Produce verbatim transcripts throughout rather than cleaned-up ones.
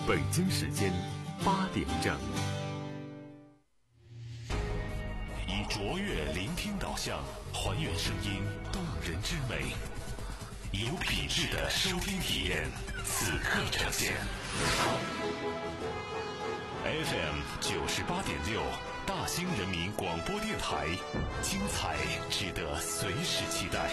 北京时间八点整。 以卓越聆听导向，还原声音动人之美，有品质的收听体验，此刻呈现。F M 九十八点六，大兴人民广播电台，精彩值得随时期待。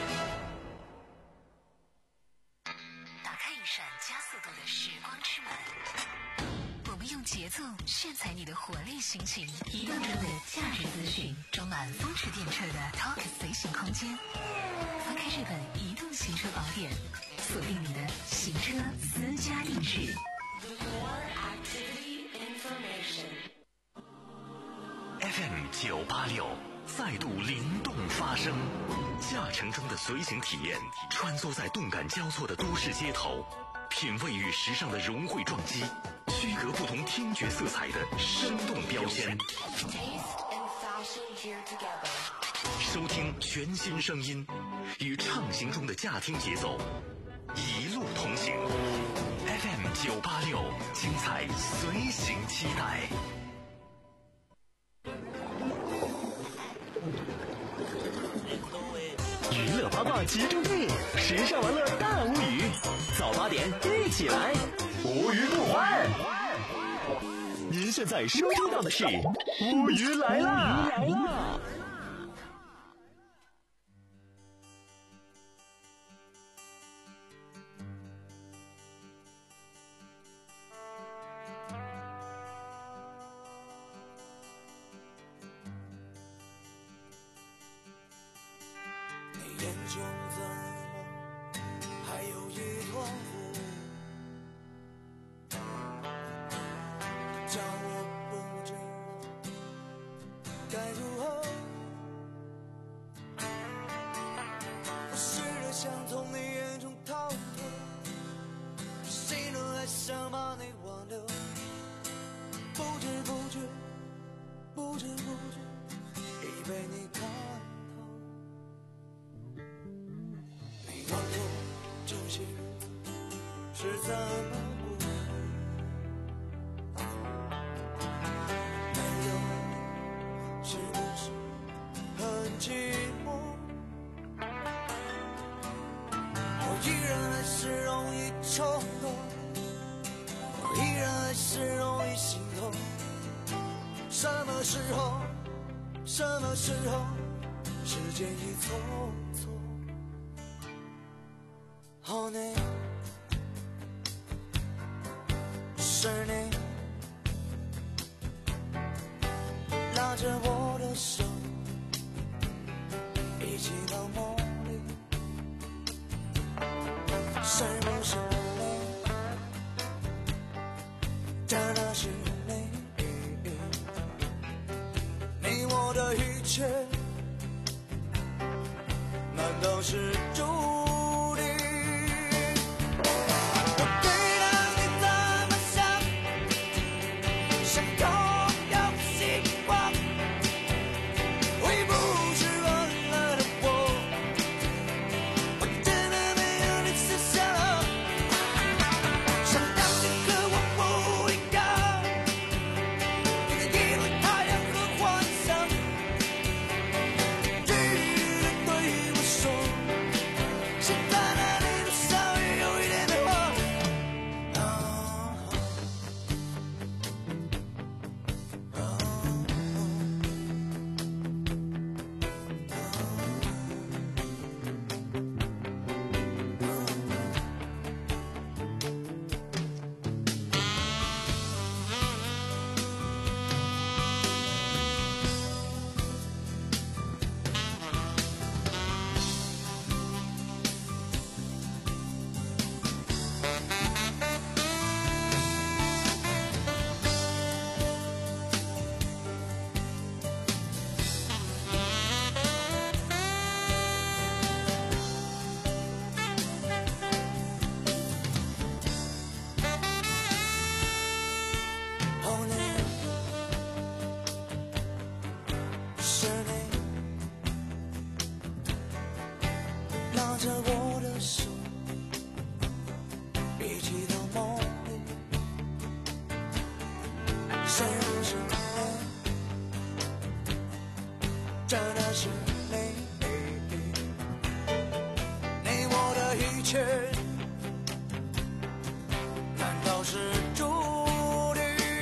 打开一扇加速度的时光之门，我们用节奏炫彩你的活力心情，移动中的价值资讯，装满风驰电掣的 Talk 随行空间。翻开这本移动行车宝典，锁定你的行车私家定制。 F M 九八六再度灵动发声，驾乘中的随行体验，穿梭在动感交错的都市街头，品味与时尚的融汇撞击，区隔不同听觉色彩的生动标签。收听全新声音，与畅行中的驾听节奏，一路同行。F M 九八六，精彩随行期待。 娱乐八卦集中地，时尚玩乐大无语，早八点一起来，无语不欢。您现在收听到的是无语来啦！来啦！ 眼中怎么还有一团火，叫我不知该如何。我试着想从你眼中逃脱，谁能还想把你挽留？不知不觉，不知不觉已被你看。这些日子是怎么过？没有是不是很寂寞？我依然还是容易冲动，我依然还是容易心痛。什么时候，什么时候，时间一错错。哦，你是你拉着我的手，一起到梦里，是不是你？真的是你？你我的一切，难道是注定？ 生日时候，真的是你，你我的一切，难道是注定？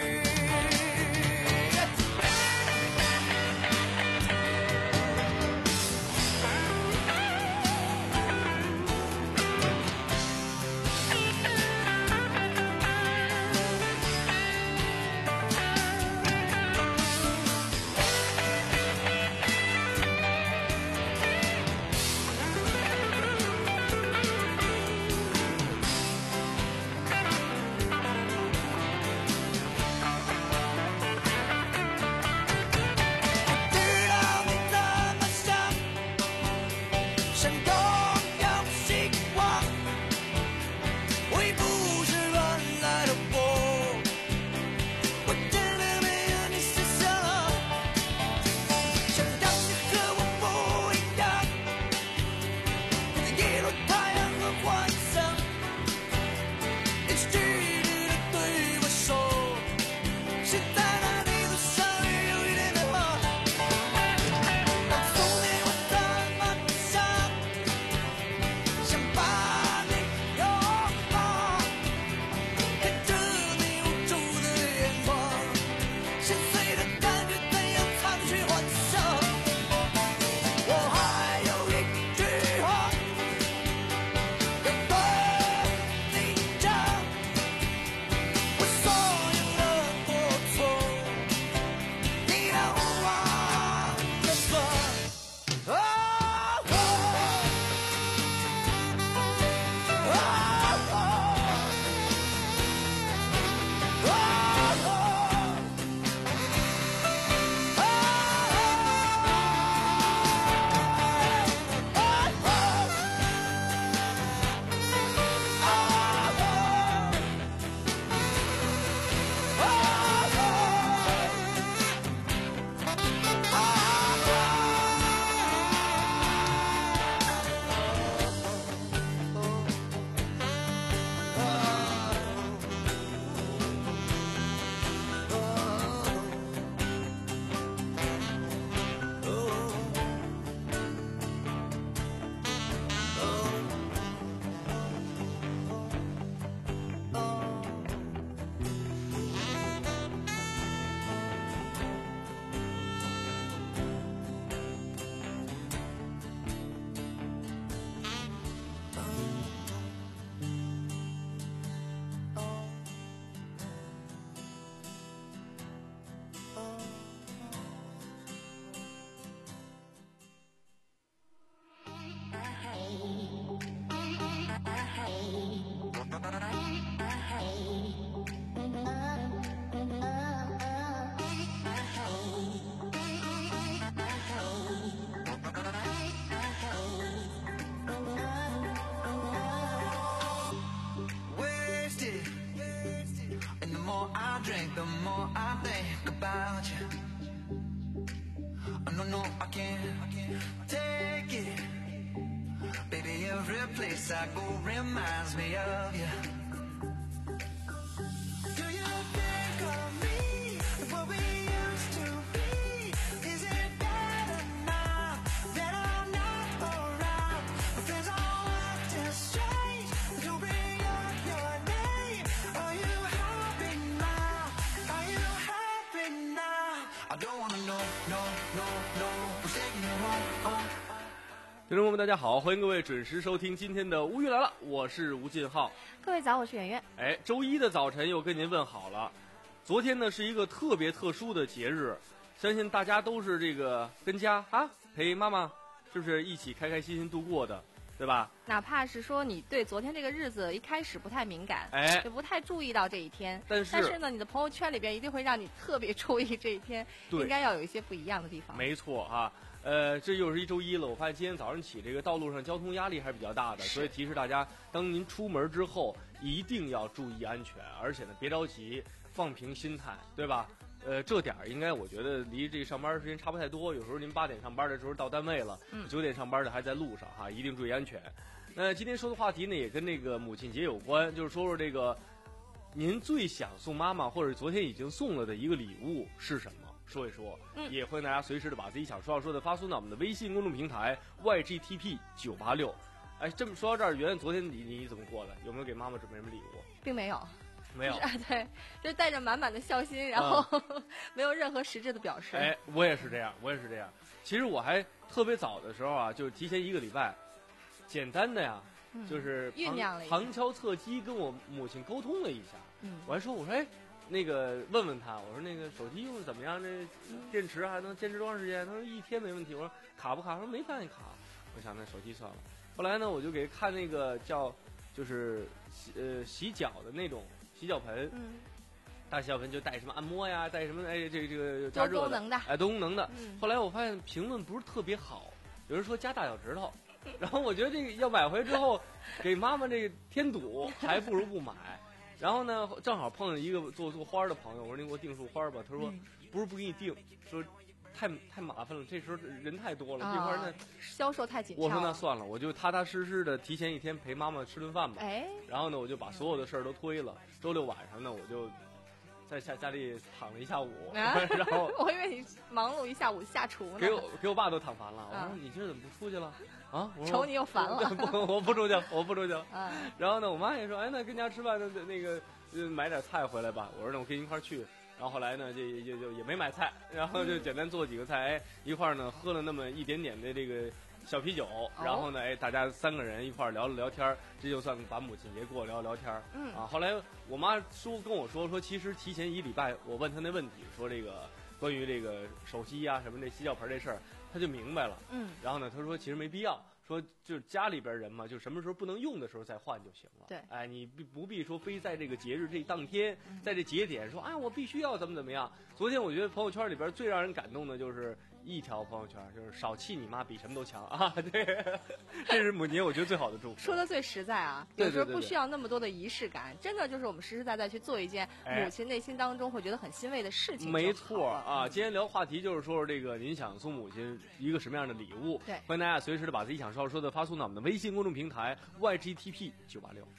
The more I think about you, oh, no, no, I can't take it. Baby, every place I go reminds me of you. Do you think of me, what we used to be? Is it better now that I'm not around? My friends all acting strange, don't bring up your name. Are you happy now? Are you happy now? I don't wanna know, no, no, no. Who's taking you home? Oh. 听众朋友们，大家好，欢迎各位准时收听今天的乌云来了，我是吴进浩。 各位早，我是圆圆。 哎，周一的早晨又跟您问好了。昨天呢是一个特别特殊的节日，相信大家都是这个跟家啊陪妈妈，是不是一起开开心心度过的，对吧？ 哪怕是说你对昨天这个日子一开始不太敏感， 哎， 就不太注意到这一天， 但是但是呢，你的朋友圈里边一定会让你特别注意这一天，应该要有一些不一样的地方。 没错啊。呃，这又是一周一了。我发现今天早上起，这个道路上交通压力还是比较大的，所以提示大家，当您出门之后，一定要注意安全，而且呢，别着急，放平心态，对吧？呃，这点儿应该我觉得离这个上班时间差不太多。有时候您八点上班的时候到单位了，九、嗯、点上班的还在路上哈，一定注意安全。那今天说的话题呢，也跟那个母亲节有关，就是说说这个您最想送妈妈或者昨天已经送了的一个礼物是什么？说一说， 嗯， 也欢迎大家随时的把自己想说要说的发送到我们的微信公众平台 Y G T P 九八六。哎，这么说到这儿，圆圆昨天你你怎么过的？有没有给妈妈准备什么礼物？ 并没有。 没有， 就是对，就是带着满满的孝心，然后、嗯、没有任何实质的表示。 哎，我也是这样，我也是这样。其实我还特别早的时候啊，就是提前一个礼拜，简单的呀，嗯、就是酝酿了一下， 旁敲侧击跟我母亲沟通了一下。 嗯， 我还说，我说哎，那个问问他，我说那个手机用的怎么样？这电池还能坚持多长时间？他说一天没问题。我说卡不卡？他说没发现卡。我想那手机算了。后来呢，我就给看那个叫就是呃洗脚的那种。洗脚盆， 嗯， 大洗脚盆就带什么按摩呀，带什么哎，这个这个加热的，多功能的， 哎，多功能的。 嗯、 后来我发现评论不是特别好，有人说加大脚趾头，然后我觉得这个要买回之后给妈妈这个添堵，还不如不买。然后呢，正好碰见一个做做花的朋友，我说你给我订束花吧，他说、嗯、不是不给你订，说。太太麻烦了，这时候人太多了，这块呢销售太紧张。 我说那算了，我就踏踏实实的提前一天陪妈妈吃顿饭吧。 哎， 然后呢，我就把所有的事儿都推了。周六晚上呢，我就在家家里躺了一下午，啊、然后我以为你忙碌一下午下厨呢。 给我给我爸都躺烦了，我说、啊、你今儿怎么不出去了？啊，我瞅你又烦了， 不，我不出去，我不出去了。 啊、 然后呢，我妈也说，哎，那跟家吃饭，那那个买点菜回来吧。我说那我跟你一块儿去。然后后来呢，就就就也没买菜，然后就简单做几个菜，哎，一块儿呢喝了那么一点点的这个小啤酒，然后呢，哎，大家三个人一块儿聊了聊天，这就算把母亲节过聊聊天。 嗯啊，后来我妈说跟我说说，其实提前一礼拜，我问她那问题，说这个关于这个手机啊什么这洗脚盆这事儿，她就明白了。 嗯， 然后呢，她说其实没必要。说就是家里边人嘛，就什么时候不能用的时候再换就行了。 对， 哎，你不必说非在这个节日这当天，在这节点说，哎，我必须要怎么怎么样。昨天我觉得朋友圈里边最让人感动的就是一条朋友圈，就是少气你妈比什么都强啊！对，这是母亲节我觉得最好的祝福。 说的最实在啊，有时候不需要那么多的仪式感，真的就是我们实实在在去做一件母亲内心当中会觉得很欣慰的事情。 没错啊，今天聊话题就是说这个您想送母亲一个什么样的礼物？ 对， 欢迎大家随时的把自己想说说的发送到我们的微信公众平台 Y G T P 九八六。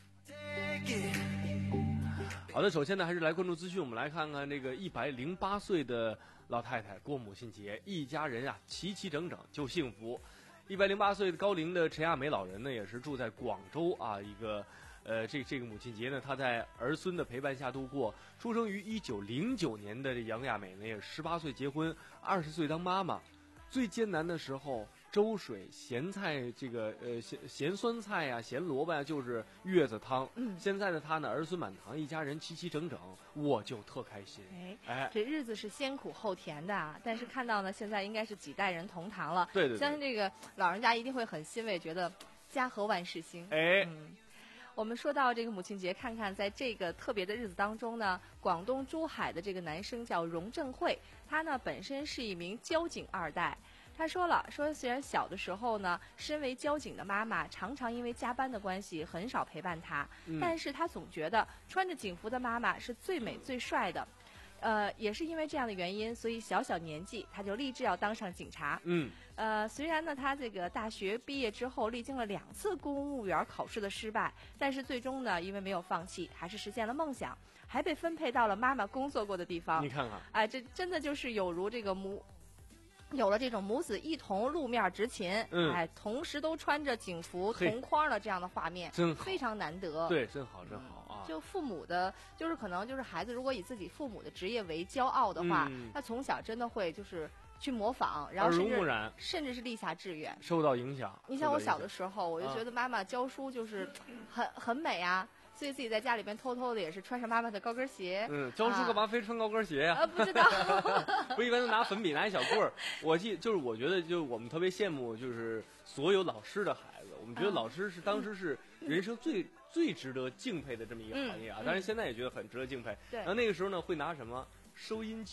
好的，首先呢，还是来关注资讯。我们来看看这个一百零八岁的老太太过母亲节，一家人啊齐齐整整就幸福。一百零八岁的高龄的陈亚梅老人呢，也是住在广州啊，一个呃这这个母亲节呢，她在儿孙的陪伴下度过。出生于一九零九年的杨亚美呢，也十八岁结婚，二十岁当妈妈。最艰难的时候，粥水咸菜这个呃咸咸酸菜呀、啊、咸萝卜呀、啊，就是月子汤。 嗯， 现在的他呢，儿孙满堂，一家人齐齐整整，我就特开心。 哎哎， 这日子是先苦后甜的啊！但是看到呢，现在应该是几代人同堂了。 对对对， 相信这个老人家一定会很欣慰，觉得家和万事兴。 哎， 嗯。我们说到这个母亲节，看看在这个特别的日子当中呢，广东珠海的这个男生叫荣正慧，他呢本身是一名交警二代。他说了，说虽然小的时候呢，身为交警的妈妈常常因为加班的关系很少陪伴他， 嗯、 但是他总觉得穿着警服的妈妈是最美最帅的。呃，也是因为这样的原因，所以小小年纪他就立志要当上警察。 嗯， 呃，虽然呢，他这个大学毕业之后历经了两次公务员考试的失败，但是最终呢，因为没有放弃，还是实现了梦想，还被分配到了妈妈工作过的地方。 你看看， 哎、呃，这真的就是有如这个母。有了这种母子一同路面执勤， 嗯， 哎，同时都穿着警服同框的这样的画面， 真好， 非常难得。 对，真好，真好啊！ 就父母的，就是可能就是孩子，如果以自己父母的职业为骄傲的话， 嗯、 他从小真的会就是去模仿，然后甚至甚至是立下志愿， 受到影响。 你像我小的时候，我就觉得妈妈教书就是很、啊、很美啊。所以自己在家里边偷偷的也是穿上妈妈的高跟鞋。 嗯，教书干嘛非穿高跟鞋呀、 啊？呃，不知道。 不一般都拿粉笔拿一小棍儿。我记就是我觉得就我们特别羡慕就是所有老师的孩子，我们觉得老师是当时是人生最、嗯、最值得敬佩的这么一个行业啊。 嗯、 当然现在也觉得很值得敬佩。 对。 然后那个时候呢会拿什么收音机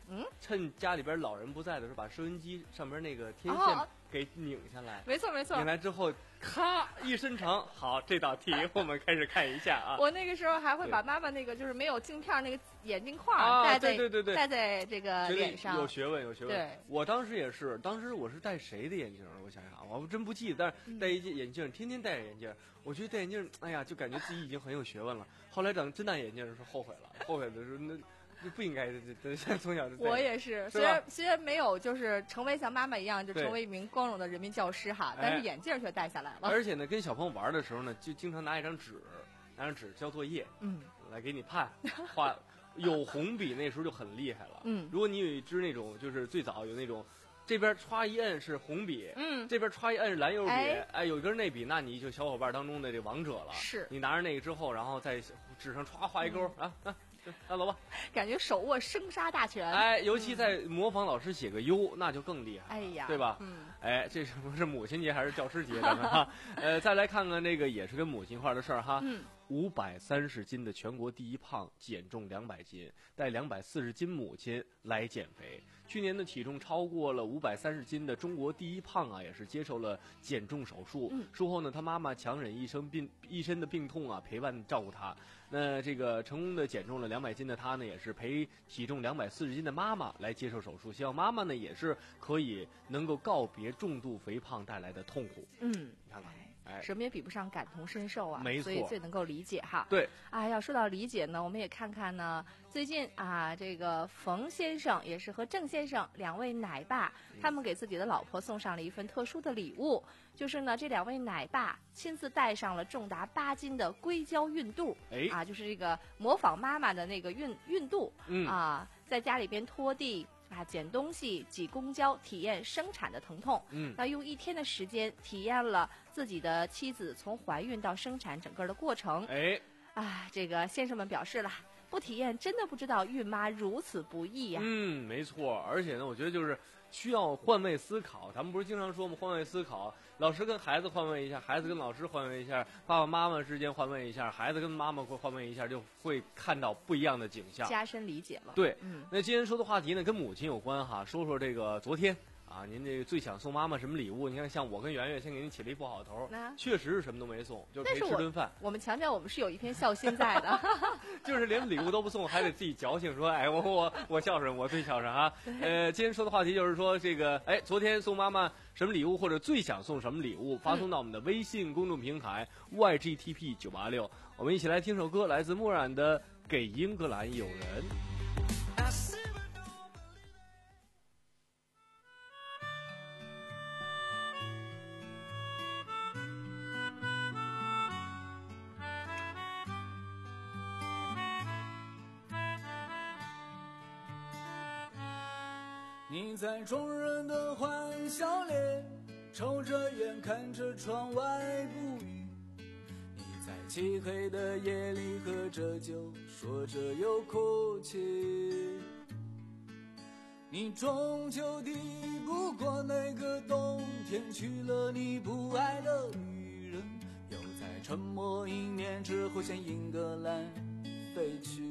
嗯， 趁家里边老人不在的时候，把收音机上边那个天哦线给拧下来。 没错没错。 拧来之后，咔一伸长，好，这道题我们开始看一下啊。 我那个时候还会把妈妈那个就是没有镜片那个眼镜框啊戴在、 对对对对戴在这个脸上， 有学问有学问。 对， 我当时也是，当时我是戴谁的眼镜？我想想，我真不记得，但是戴一眼镜，天天戴着眼镜，我觉得戴眼镜，哎呀，就感觉自己已经很有学问了。后来等真戴眼镜的时候后悔了，后悔的时候那。就不应该，这这从小就我也是，虽然虽然没有就是成为像妈妈一样，就成为一名光荣的人民教师哈，但是眼镜却戴下来了。 而且呢，跟小朋友玩的时候呢，就经常拿一张纸，拿张纸交作业， 嗯， 来给你判画。有红笔那时候就很厉害了， 嗯， 如果你有一支那种，就是最早有那种。这边歘一摁是红笔， 嗯， 这边歘一摁是蓝油笔， 哎， 哎有一根那笔，那你就小伙伴当中的这王者了。 是， 你拿着那个之后，然后在纸上歘画一勾，嗯、啊啊，那走吧。 感觉手握生杀大权。 哎，尤其在模仿老师写个优，那就更厉害。 哎呀， 对吧？ 嗯， 哎，这是不是母亲节还是教师节的呢？哈，呃，再来看看这个也是跟母亲一块的事儿哈。 嗯。 五百三十斤的全国第一胖减重两百斤，带两百四十斤母亲来减肥。去年的体重超过了五百三十斤的中国第一胖啊，也是接受了减重手术。 嗯、 术后呢，他妈妈强忍一身病一身的病痛啊，陪伴照顾他。那这个成功的减重了两百斤的他呢，也是陪体重两百四十斤的妈妈来接受手术，希望妈妈呢也是可以能够告别重度肥胖带来的痛苦。 嗯， 你看看。哎， 什么也比不上感同身受啊， 没错， 所以最能够理解哈。 对， 啊，要说到理解呢，我们也看看呢，最近啊，这个冯先生也是和郑先生两位奶爸，他们给自己的老婆送上了一份特殊的礼物，就是呢，这两位奶爸亲自带上了重达八斤的硅胶熨度， 哎， 啊，就是这个模仿妈妈的那个熨熨度， 嗯啊，在家里边拖地。啊，捡东西、挤公交，体验生产的疼痛。 嗯， 那用一天的时间体验了自己的妻子从怀孕到生产整个的过程。 哎， 啊，这个先生们表示了，不体验真的不知道孕妈如此不易呀、啊。 嗯，没错，而且呢，我觉得就是需要换位思考。咱们不是经常说吗？换位思考，老师跟孩子换位一下，孩子跟老师换位一下，爸爸妈妈之间换位一下，孩子跟妈妈会换位一下，就会看到不一样的景象， 加深理解了。 对， 嗯， 那今天说的话题呢，跟母亲有关哈，说说这个昨天。啊，您这个最想送妈妈什么礼物？你看，像我跟圆圆先给您起了一不好头，确实是什么都没送，就是陪吃顿饭。 我们强调我们是有一片孝心在的， 就是连礼物都不送，还得自己矫情说，哎，我我我孝顺，我最孝顺啊。呃，今天说的话题就是说这个，哎，昨天送妈妈什么礼物，或者最想送什么礼物，发送到我们的微信公众平台 Y G T P 九八六，我们一起来听首歌，来自墨染的《给英格兰友人》。 你在众人的欢笑里，抽着烟看着窗外不语。你在漆黑的夜里喝着酒，说着又哭泣。你终究抵不过那个冬天，娶了你不爱的女人，又在沉默一年之后向英格兰飞去。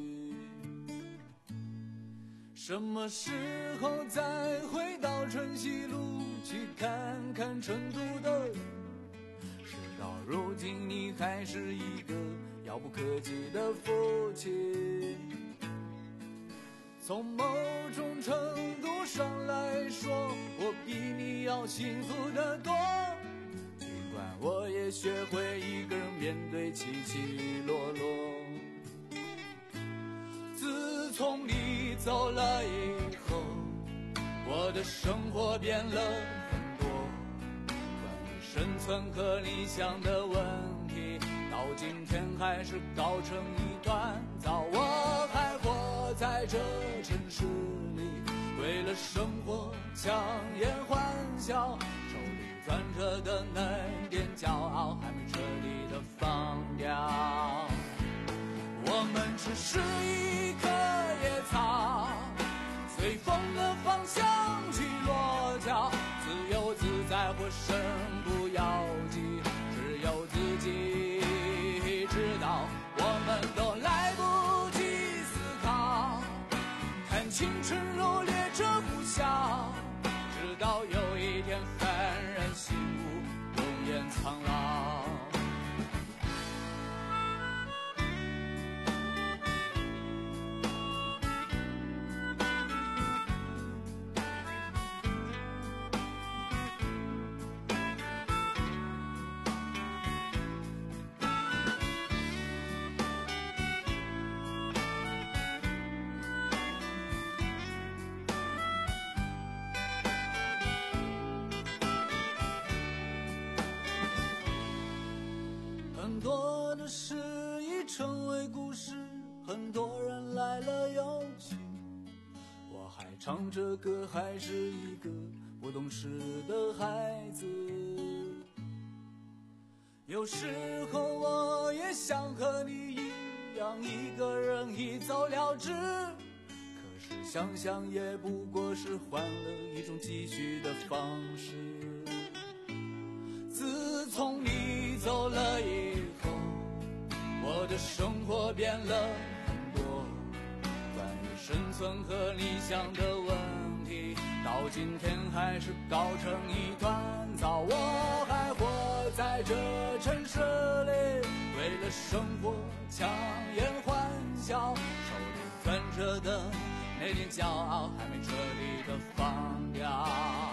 什么时候再回到春熙路去看看成都的人？事到如今你还是一个遥不可及的父亲。从某种程度上来说，我比你要幸福得多，尽管我也学会一个人面对起起落落。自从你走了以后，我的生活变了很多，关于生存和理想的问题，到今天还是搞成一团糟。我还活在这城市里，为了生活强颜欢笑，手里攥着的那点骄傲还没彻底的放掉。我们只是一棵野草，随风的方向去落脚，自由自在或身不由己，只有自己知道。我们都来不及思考，看青春如列车呼啸，直到有一天幡然醒悟，容颜苍老。很多的事已成为故事，很多人来了又去，我还唱着歌，还是一个不懂事的孩子。有时候我也想和你一样，一个人一走了之，可是想想也不过是换了一种继续的方式。自从你走了以后，我的生活变了很多，关于生存和理想的问题，到今天还是搞成一团糟。我还活在这城市里，为了生活强颜欢笑，手里攥着的那点骄傲还没彻底的放掉。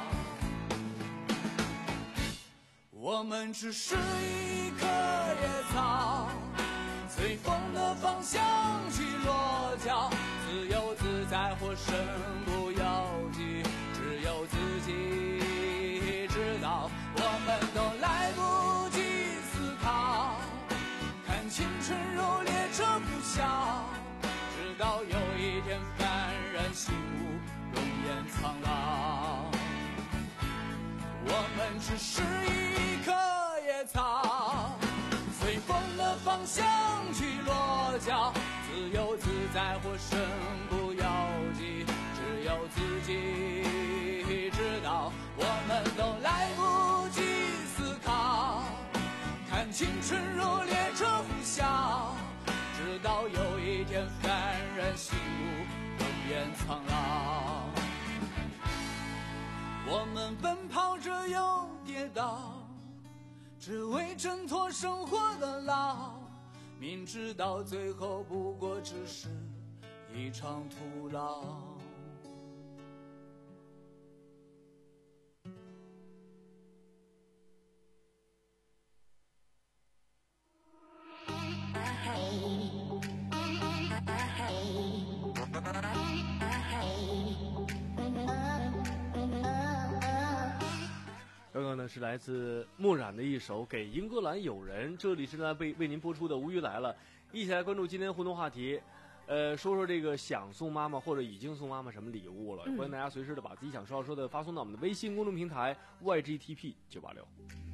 我们只是一棵野草，随风的方向去落脚，自由自在或身不由己，只有自己知道。我们都来不及思考，看青春如列车呼啸，直到有一天幡然醒悟，容颜苍老。我们只是一棵野草，随风的方向去落脚，自由自在或身不由己，只有自己知道。我们都来不及思考，看青春如列车呼啸，直到有一天幡然醒悟，容颜苍老。我们奔跑着又跌倒，只为挣脱生活的牢，明知到最后不过只是一场徒劳。 刚刚呢是来自墨染的一首《给英格兰友人》，这里是来为为您播出的《无语来了》，一起来关注今天的互动话题。呃，说说这个想送妈妈或者已经送妈妈什么礼物了，嗯、欢迎大家随时的把自己想说要说的发送到我们的微信公众平台 Y G T P 九八六。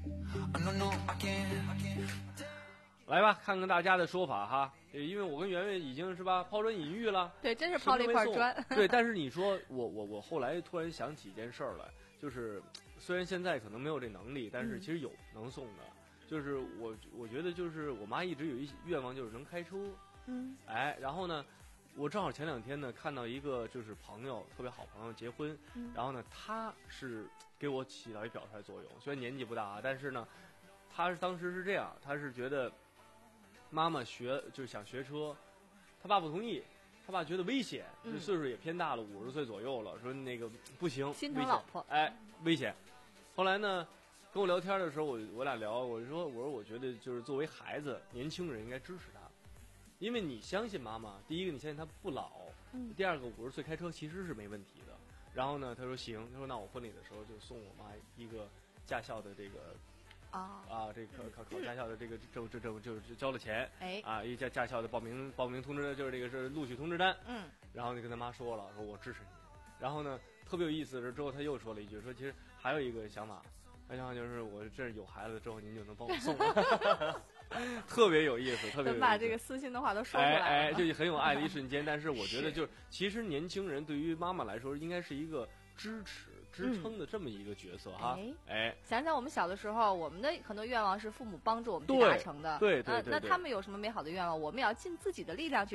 来吧，看看大家的说法哈。因为我跟圆圆已经是吧抛砖引玉了， 对，真是抛了一块砖。 对，但是你说我我我后来突然想起一件事儿来，就是虽然现在可能没有这能力，但是其实有能送的。嗯、就是我我觉得就是我妈一直有一愿望，就是能开车。嗯，哎，然后呢，我正好前两天呢看到一个就是朋友特别好朋友结婚，嗯、然后呢他是给我起到一表率作用，虽然年纪不大，但是呢，他是当时是这样，他是觉得。妈妈学就是想学车，他爸不同意，他爸觉得危险，这、嗯、岁数也偏大了，五十岁左右了，说那个不行， 心疼老婆， 哎，危险。后来呢，跟我聊天的时候，我我俩聊，我说我说我觉得就是作为孩子，年轻人应该支持他，因为你相信妈妈，第一个你相信她不老，嗯、第二个五十岁开车其实是没问题的。然后呢，他说行，他说那我婚礼的时候就送我妈一个驾校的这个。 啊啊！这考考考驾校的这个这这这就交了钱， 哎啊，一驾驾校的报名报名通知就是这个是录取通知单， 嗯， 然后就跟他妈说了，说我支持你。然后呢，特别有意思的是，之后他又说了一句，说其实还有一个想法，那想法就是我这是有孩子之后，您就能帮我送了，特别有意思，特别有意思。 把这个私心的话都说出来了， 哎哎，就很有爱的一瞬间。但是我觉得，就是其实年轻人对于妈妈来说，应该是一个支持。支撑的这么一个角色、嗯、哈，哎， 想想我们小的时候，我们的很多愿望是父母帮助我们去达成的， 对对 对, 对, 对、 呃。那他们有什么美好的愿望，我们也要尽自己的力量去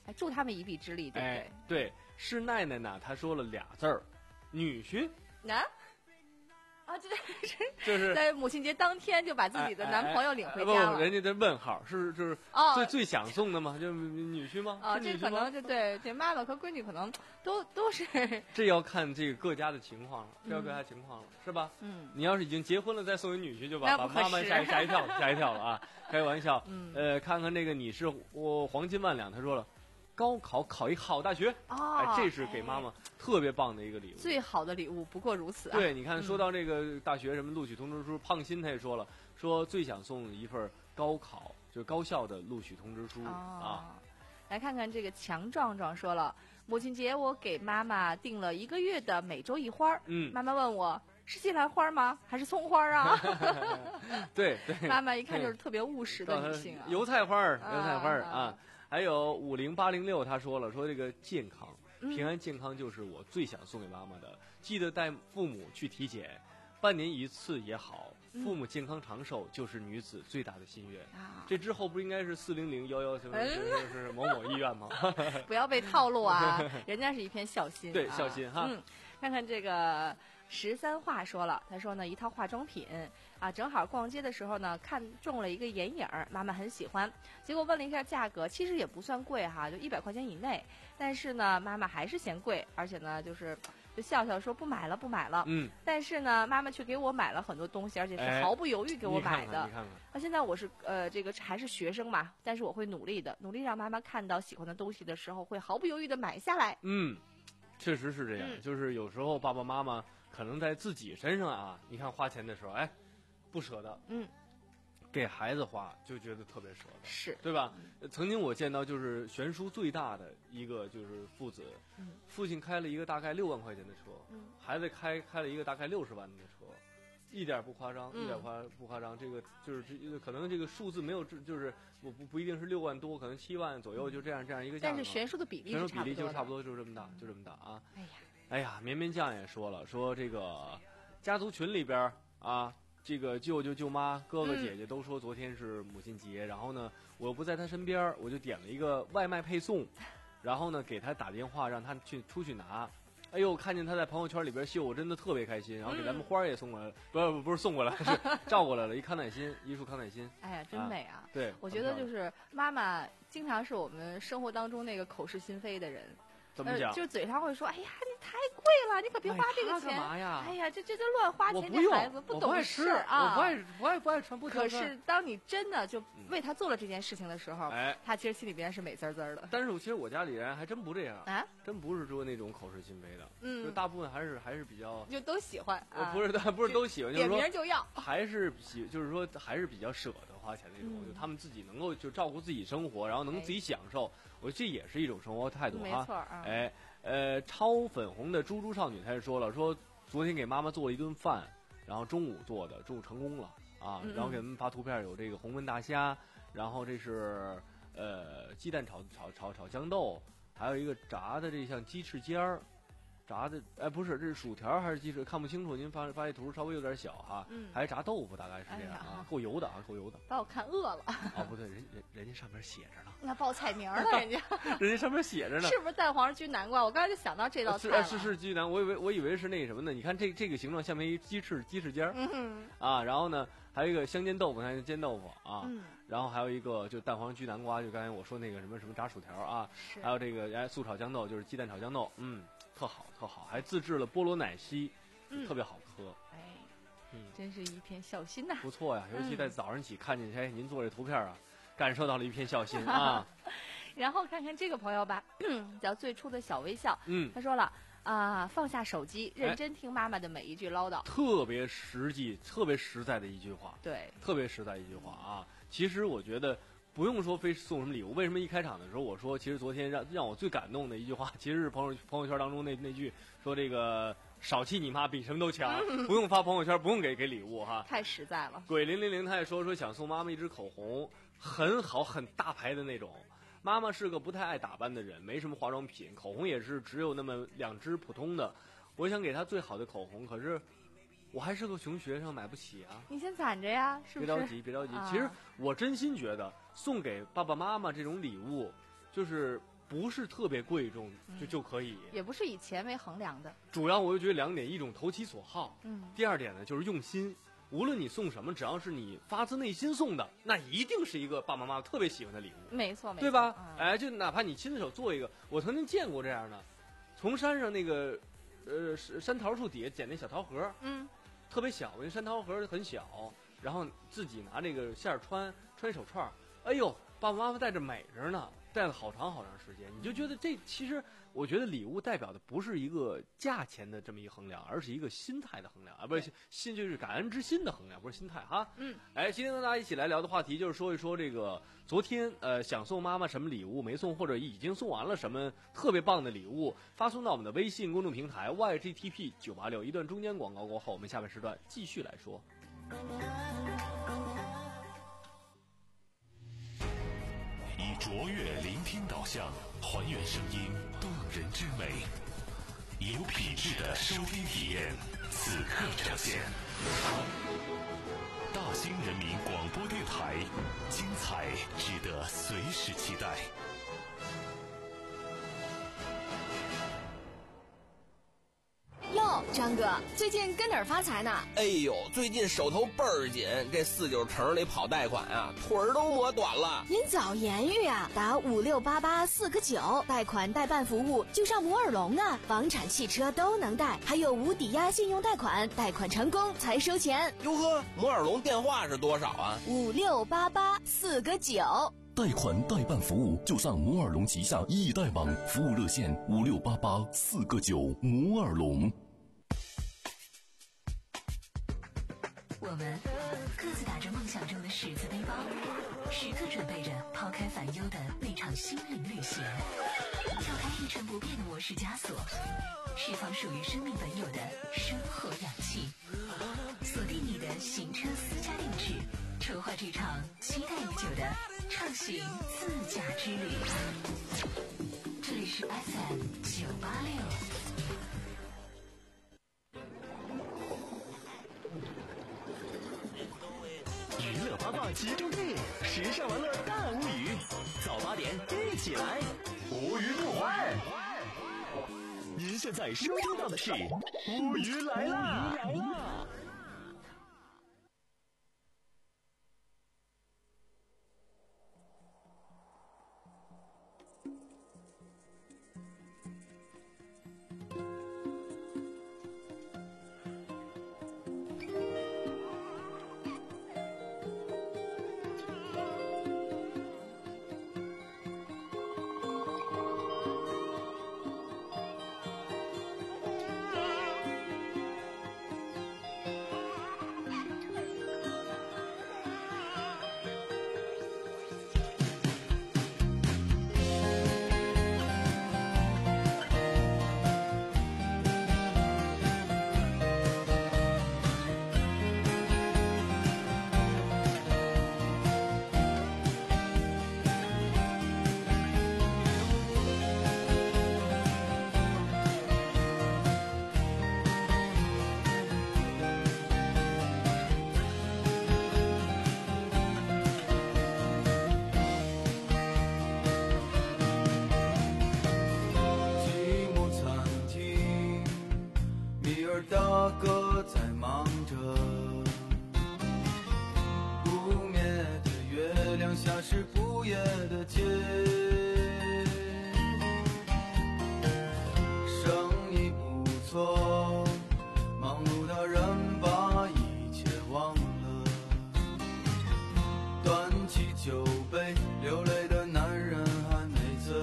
还助他们一臂之力，对不对？ 哎，对，是奈奈呢，她说了俩字儿，女婿。 啊啊，这就是在母亲节当天就把自己的男朋友领回家了。 哎哎哎不，人家的问号是就是哦最最想送的吗？就是女婿吗？ 啊， 是女婿吗这可能就对，这妈妈和闺女可能都都是。 这要看这个各家的情况了，这要各家情况了，是吧？ 嗯， 你要是已经结婚了再送给女婿，就把把那不合适妈妈吓吓一跳，吓一跳了啊！开个玩笑。 嗯呃，看看这个你是我黄金万两，他说了。高考考一好大学， 哦， 哎，这是给妈妈特别棒的一个礼物。 最好的礼物不过如此啊！ 对，你看，说到这个大学什么录取通知书，胖新他也说了，说最想送一份高考就是高校的录取通知书、 哦、 啊。 来看看这个强壮壮说了，母亲节我给妈妈订了一个月的每周一花， 嗯， 妈妈问我是西兰花吗？还是葱花啊？ 对对， 妈妈一看就是特别务实的女性啊。 油菜花儿，油菜花儿啊啊。还有五零八零六，他说了，说这个健康、 嗯、 平安健康就是我最想送给妈妈的。记得带父母去体检，半年一次也好。父母健康长寿就是女子最大的心愿。 啊、 这之后不应该是四零零幺幺什么是是某某医院吗？ 不要被套路啊！人家是一片孝心。 对，孝心哈。 嗯，看看这个。十三话说了，他说呢，一套化妆品啊，正好逛街的时候呢，看中了一个眼影，妈妈很喜欢，结果问了一下价格，其实也不算贵哈，就一百块钱以内，但是呢，妈妈还是嫌贵，而且呢，就是就笑笑说不买了，不买了。 嗯， 但是呢，妈妈却给我买了很多东西，而且是毫不犹豫给我买的。 哎、你看看，你看看。 那现在我是呃，这个还是学生嘛，但是我会努力的，努力让妈妈看到喜欢的东西的时候，会毫不犹豫的买下来。 嗯，确实是这样， 嗯、 就是有时候爸爸妈妈。可能在自己身上啊，你看花钱的时候，哎，不舍得， 嗯， 给孩子花就觉得特别舍得， 是对吧？嗯、曾经我见到就是悬殊最大的一个就是父子， 嗯、 父亲开了一个大概六万块钱的车， 嗯、 孩子开开了一个大概六十万的车，一点不夸张， 嗯、 一点夸不夸张。这个就是这可能这个数字没有，就是不不不一定是六万多，可能七万左右，就这样这样一个价格。 但是悬殊的比例悬殊比例就差不多，就这么大，就这么大啊！ 哎呀。 哎呀，绵绵酱也说了，说这个家族群里边啊，这个舅舅、舅妈、哥哥、姐姐都说昨天是母亲节，嗯、然后呢，我又不在他身边，我就点了一个外卖配送，然后呢，给他打电话让他去出去拿。哎呦，看见他在朋友圈里边秀，我真的特别开心，然后给咱们花儿也送过来了，嗯、不不不是送过来，是照过来了，一康乃馨，一束康乃馨。 哎呀，真美啊！ 啊对， 我觉得就是妈妈经常是我们生活当中那个口是心非的人。 怎么讲？ 呃、就嘴上会说：“哎呀，你太贵了，你可别花这个钱。 哎”干嘛呀？ 哎呀，这这就乱花钱， 这孩子不懂事啊！ 我不爱不爱不爱穿不可是当你真的就为他做了这件事情的时候， 哎， 他其实心里边是美滋滋的。 但是其实我家里人还真不这样啊， 真不是说那种口是心非的， 嗯， 就大部分还是还是比较就都喜欢，啊、 不是不是都喜欢，就是说点名就要， 还是喜就是说还是比较舍得花钱那种， 嗯、 就他们自己能够就照顾自己生活，然后能自己享受，我觉得这也是一种生活态度哈。 没错啊， 哎。呃，超粉红的猪猪少女，她是说了，说昨天给妈妈做了一顿饭，然后中午做的，中午成功了啊， 嗯嗯然后给他们发图片，有这个红焖大虾，然后这是呃鸡蛋炒炒炒炒豇豆，还有一个炸的这像鸡翅尖儿，炸的哎不是，这是薯条还是鸡翅？看不清楚，您发发这图稍微有点小哈， 嗯， 还炸豆腐，大概是这样啊， 哎、 够油的啊，够油的。 把我看饿了。 哦，不对，人人人家上面写着呢。 那报菜名了，人家人家上面写着呢。 是不是蛋黄焗南瓜？我刚才就想到这道菜了。 是是是焗南，我以为我以为是那什么呢？你看这这个形状像没一鸡翅鸡翅尖儿、 嗯、 啊，然后呢还有一个香煎豆腐，还有煎豆腐啊， 嗯、 然后还有一个就蛋黄焗南瓜，就刚才我说那个什么什么炸薯条啊，还有这个哎素炒豇豆，就是鸡蛋炒豇豆，嗯，特好特好，还自制了菠萝奶昔， 嗯、 特别好喝。 哎， 嗯， 真是一片孝心呐、啊。 不错呀，尤其在早上起看见哎您做这图片啊。感受到了一片孝心啊， 然后看看这个朋友吧，叫最初的小微笑， 嗯， 他说了啊、呃，放下手机，认真听妈妈的每一句唠叨， 哎、特别实际、特别实在的一句话， 对， 特别实在一句话啊。其实我觉得不用说非送什么礼物，为什么一开场的时候我说，其实昨天让让我最感动的一句话，其实是朋友朋友圈当中那那句说这个。少气你妈比什么都强，不用发朋友圈，不用给给礼物哈， 太实在了。 鬼零零零他也说说想送妈妈一支口红，很好很大牌的那种。妈妈是个不太爱打扮的人，没什么化妆品，口红也是只有那么两支普通的。我想给她最好的口红，可是我还是个穷学生，买不起啊。 你先攒着呀，是不是？ 别着急，别着急。 啊、 其实我真心觉得送给爸爸妈妈这种礼物，就是不是特别贵重就就可以， 也不是以钱为衡量的。 主要我就觉得两点，一种投其所好， 嗯， 第二点呢就是用心。无论你送什么，只要是你发自内心送的，那一定是一个爸爸妈妈特别喜欢的礼物。 没错，没错， 对吧？ 嗯、 哎，就哪怕你亲手做一个，我曾经见过这样的，从山上那个，呃，山桃树底下捡那小桃核， 嗯， 特别小，那山桃核很小，然后自己拿这个线穿穿手串，哎呦，爸爸妈妈戴着美着呢。戴了好长好长时间，你就觉得这其实，我觉得礼物代表的不是一个价钱的这么一个衡量，而是一个心态的衡量啊，不是心就是感恩之心的衡量，不是心态哈。 嗯， 哎，今天跟大家一起来聊的话题就是说一说这个昨天呃想送妈妈什么礼物没送，或者已经送完了什么特别棒的礼物，发送到我们的微信公众平台 Y G T P 九八六。一段中间广告过后，我们下半时段继续来说。 以卓越聆听导向，还原声音动人之美，以有品质的收听体验，此刻呈现。大兴人民广播电台，精彩值得随时期待。 哟，张哥，最近跟哪儿发财呢？ 哎呦，最近手头倍儿紧，这四九城里跑贷款啊，腿儿都磨短了。 您早言语啊，打五六八八四个九，贷款代办服务就上摩尔龙啊，房产、汽车都能贷，还有无抵押信用贷款，贷款成功才收钱。 哟呵，摩尔龙电话是多少啊？ 五六八八四个九。 贷款代办服务就上摩尔龙旗下易贷网，服务热线五六八八四个九，摩尔龙。 我们各自打着梦想中的十字背包，时刻准备着抛开烦忧的那场心灵旅行，跳开一成不变的模式枷锁，释放属于生命本有的生活氧气，锁定你的行车私家定制，筹划这场期待已久的畅行自驾之旅。这里是 F M 九八六。 娱乐八卦集中地，时尚玩乐大无语，早八点一起来，无语不欢。您现在收听到的是无语来啦！ 大哥在忙着，不灭的月亮下是不夜的街，生意不错，忙碌的人把一切忘了，端起酒杯，流泪的男人还没醉。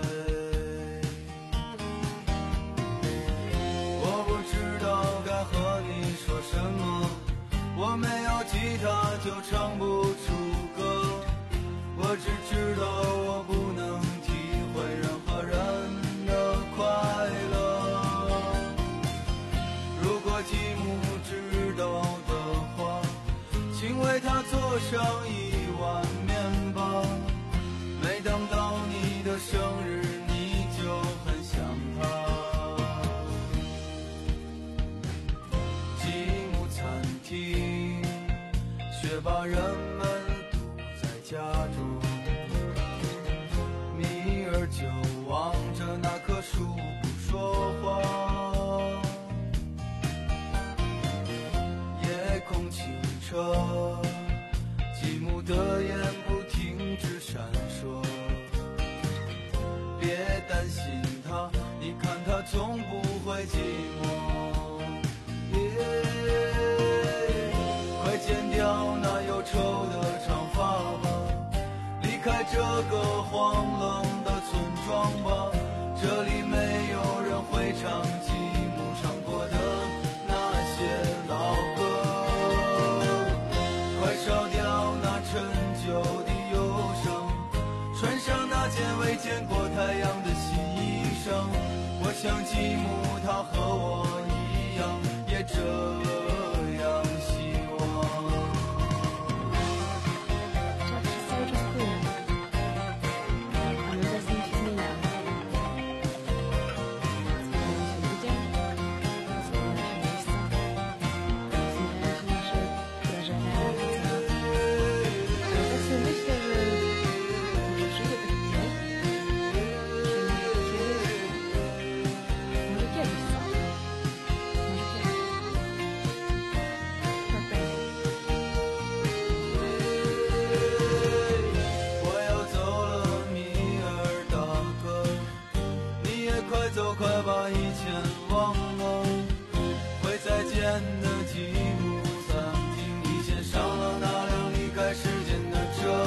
我不知道该和你说什么，我没有吉他就唱不出歌，我只知道我不能体会任何人的快乐。如果吉姆知道的话，请为他做上一碗面包，每当到你的生日你就很想他。却把人们堵在家中，米儿就忘见过太阳的新衣裳，我想积木它和我一样，也这样希望。快把以前忘了，会再见的积木餐厅，你先上了那辆离开时间的车。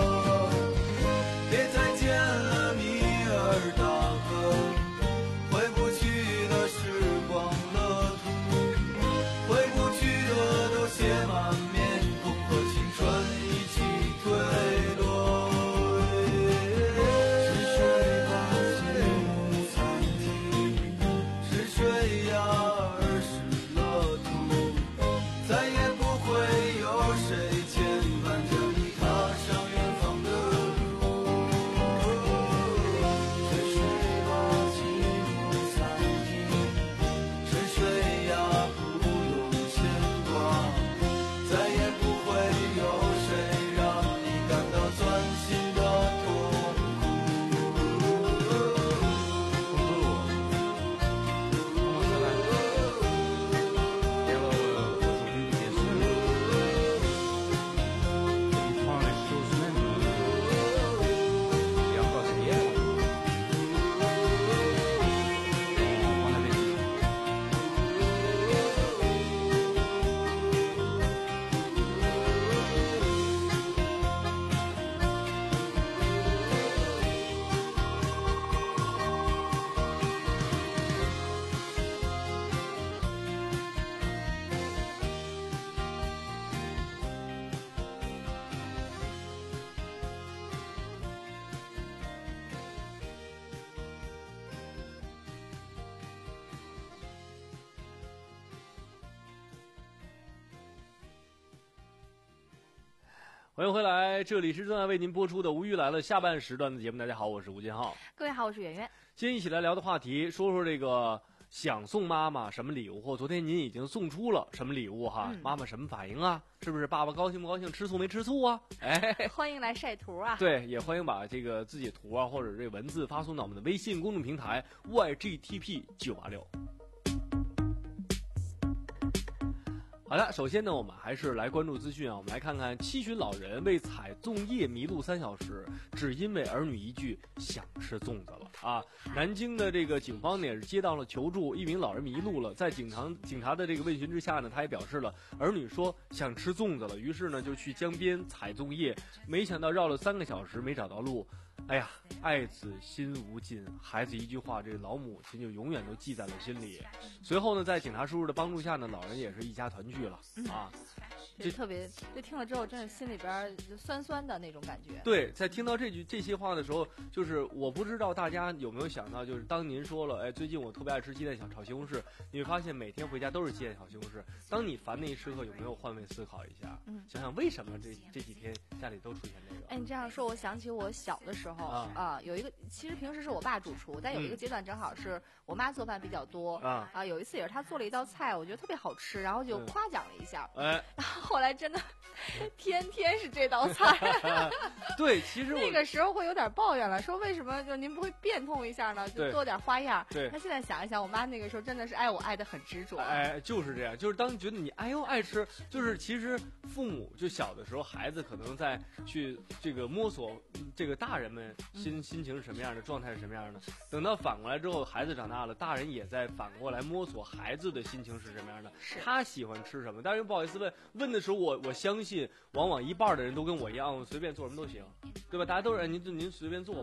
别再见了，米尔大哥，回不去的时光乐土，回不去的都写满面孔，和青春一起坠落。 欢迎回来，这里是正在为您播出的《无语来了》下半时段的节目。大家好，我是吴金浩。 各位好，我是圆圆。 今天一起来聊的话题，说说这个想送妈妈什么礼物，或昨天您已经送出了什么礼物哈？嗯、妈妈什么反应啊？是不是爸爸高兴不高兴？吃醋没吃醋啊？哎， 欢迎来晒图啊！ 对，也欢迎把这个自己图啊或者这文字发送到我们的微信公众平台 Y G T P 九八六。好的，首先呢，我们还是来关注资讯啊。我们来看看七旬老人为采粽叶迷路三小时，只因为儿女一句想吃粽子了啊！南京的这个警方呢也是接到了求助，一名老人迷路了，在警察警察的这个问询之下呢，他也表示了儿女说想吃粽子了，于是呢就去江边采粽叶，没想到绕了三个小时没找到路。哎呀，爱子心无尽，孩子一句话，这老母亲就永远都记在了心里。随后呢，在警察叔叔的帮助下呢，老人也是一家团聚了、嗯、啊。 这特别，这听了之后，真是心里边酸酸的那种感觉。 对，在听到这句这些话的时候，就是我不知道大家有没有想到，就是当您说了，哎，最近我特别爱吃鸡蛋小炒西红柿，你会发现每天回家都是鸡蛋小西红柿。当你烦那一时刻，有没有换位思考一下，嗯，想想为什么这这几天家里都出现这个？ 哎，你这样说，我想起我小的时候啊、啊，有一个，其实平时是我爸主厨，但有一个阶段正好是我妈做饭比较多啊、啊，有一次也是她做了一道菜，我觉得特别好吃，然后就夸奖了一下， 嗯、哎， 然后后来真的天天是这道菜。 对，其实我那个时候会有点抱怨了，说为什么就您不会变通一下呢？就多点花样。 对， 那现在想一想，我妈那个时候真的是爱我爱得很执着。 哎，就是这样，就是当你觉得你哎呦爱吃，就是其实父母就小的时候，孩子可能在去这个摸索这个大人们心、嗯、心情是什么样的，状态是什么样的。等到反过来之后，孩子长大了，大人也在反过来摸索孩子的心情是什么样的，他喜欢吃什么。但是不好意思问问的时候，我我相信往往一半的人都跟我一样，我随便做什么都行，对吧？大家都是您您随便做吧。